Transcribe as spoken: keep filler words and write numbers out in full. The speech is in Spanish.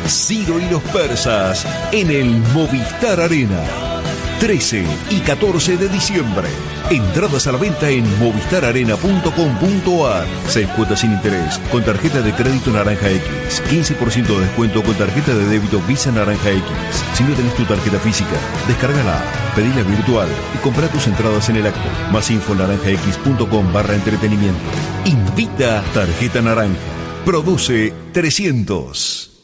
Ciro y los persas en el Movistar Arena. trece y catorce de diciembre. Entradas a la venta en movistar arena punto com punto a r. Seis cuotas sin interés con tarjeta de crédito Naranja X. quince por ciento de descuento con tarjeta de débito Visa Naranja X. Si no tenés tu tarjeta física, descárgala, pedila virtual y comprá tus entradas en el acto. Más info en naranjax.com barra entretenimiento. Invita Tarjeta Naranja. Produce trescientos.